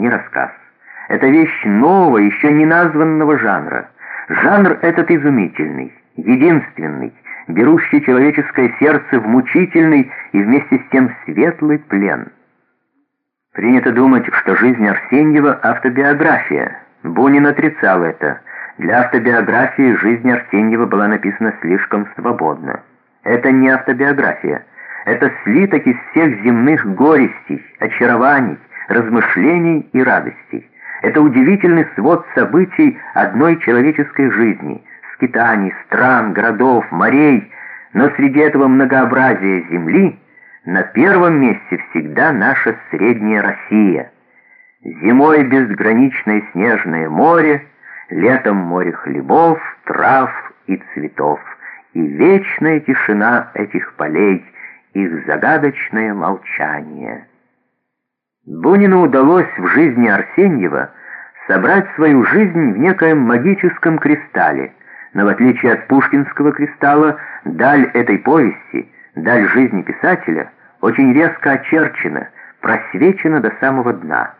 не рассказ. Это вещь нового, еще не названного жанра. Жанр этот изумительный, единственный, берущий человеческое сердце в мучительный и вместе с тем светлый плен. Принято думать, что жизнь Арсеньева — автобиография. Бунин отрицал это. Для автобиографии жизнь Арсеньева была написана слишком свободно. Это не автобиография. Это слиток из всех земных горестей, очарований, размышлений и радостей. Это удивительный свод событий одной человеческой жизни, скитаний, стран, городов, морей, но среди этого многообразия земли на первом месте всегда наша средняя Россия. Зимой безграничное снежное море, летом море хлебов, трав и цветов, и вечная тишина этих полей, их загадочное молчание. Бунину удалось в жизни Арсеньева собрать свою жизнь в некоем магическом кристалле, но в отличие от пушкинского кристалла, даль этой повести, даль жизни писателя, очень резко очерчена, просвечена до самого дна.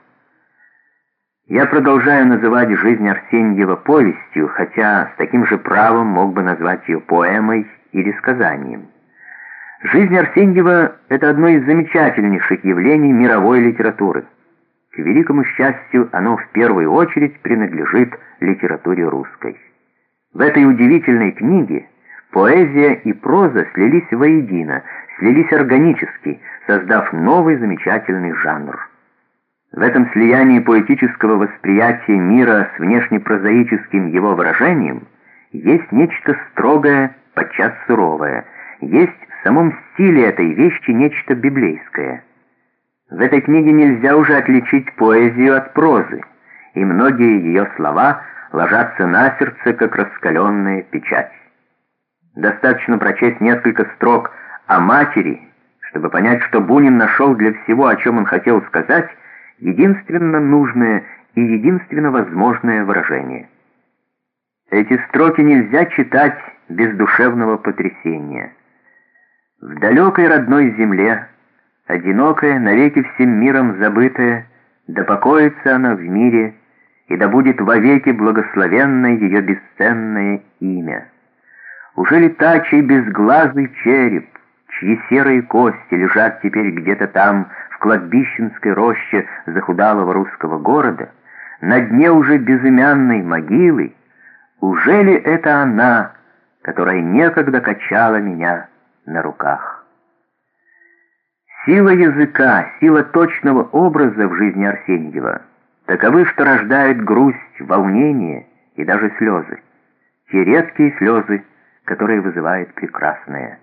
Я продолжаю называть жизнь Арсеньева повестью, хотя с таким же правом мог бы назвать ее поэмой или сказанием. Жизнь Арсеньева — это одно из замечательнейших явлений мировой литературы. К великому счастью, оно в первую очередь принадлежит литературе русской. В этой удивительной книге поэзия и проза слились воедино, слились органически, создав новый замечательный жанр. В этом слиянии поэтического восприятия мира с внешнепрозаическим его выражением есть нечто строгое, подчас суровое, есть в самом стиле этой вещи нечто библейское. В этой книге нельзя уже отличить поэзию от прозы, и многие ее слова ложатся на сердце, как раскаленная печать. Достаточно прочесть несколько строк о матери, чтобы понять, что Бунин нашел для всего, о чем он хотел сказать, единственно нужное и единственно возможное выражение. Эти строки нельзя читать без душевного потрясения. В далекой родной земле, одинокая, навеки всем миром забытая, да покоится она в мире, и да будет вовеки благословенное ее бесценное имя. Уже ли та, чей безглазый череп, чьи серые кости лежат теперь где-то там, в кладбищенской роще захудалого русского города, на дне уже безымянной могилы, уже ли это она, которая некогда качала меня на руках? Сила языка, сила точного образа в жизни Арсеньева таковы, что рождают грусть, волнение и даже слезы. Те редкие слезы, которые вызывает прекрасное.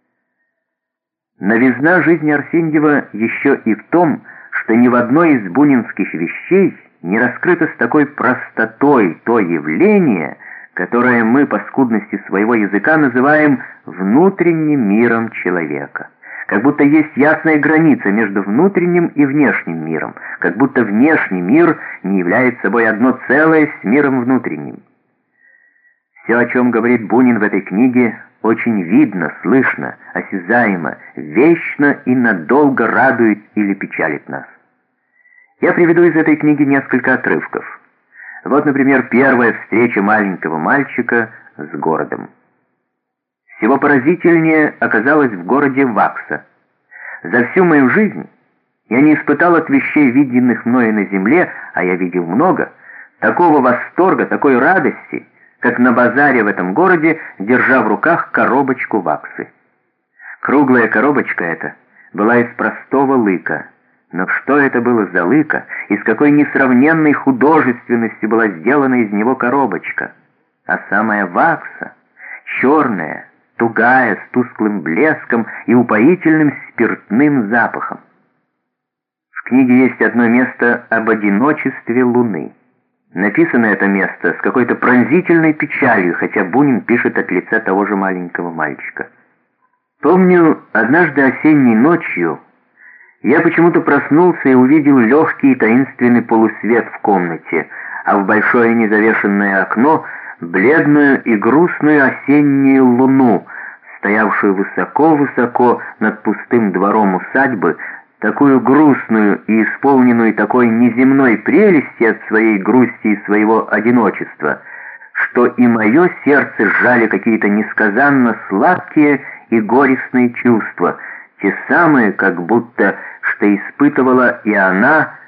Новизна жизни Арсеньева еще и в том, что ни в одной из бунинских вещей не раскрыто с такой простотой то явление, которое мы по скудности своего языка называем внутренним миром человека. Как будто есть ясная граница между внутренним и внешним миром, как будто внешний мир не является собой одно целое с миром внутренним. Все, о чем говорит Бунин в этой книге, очень видно, слышно, осязаемо, вечно и надолго радует или печалит нас. Я приведу из этой книги несколько отрывков. Вот, например, первая встреча маленького мальчика с городом. Всего поразительнее оказалось в городе Вакса. За всю мою жизнь я не испытал от вещей, виденных мною на земле, а я видел много, такого восторга, такой радости, как на базаре в этом городе, держа в руках коробочку ваксы. Круглая коробочка эта была из простого лыка. Но что это было за лыка, и с какой несравненной художественностью была сделана из него коробочка? А самая вакса, черная, тугая, с тусклым блеском и упоительным спиртным запахом. В книге есть одно место об одиночестве Луны. Написано это место с какой-то пронзительной печалью, хотя Бунин пишет от лица того же маленького мальчика. Помню, однажды осенней ночью я почему-то проснулся и увидел легкий и таинственный полусвет в комнате, а в большое незавешенное окно бледную и грустную осеннюю луну, стоявшую высоко-высоко над пустым двором усадьбы, такую грустную и исполненную такой неземной прелести от своей грусти и своего одиночества, что и мое сердце сжали какие-то несказанно сладкие и горестные чувства, те самые, как будто, что испытывала и она,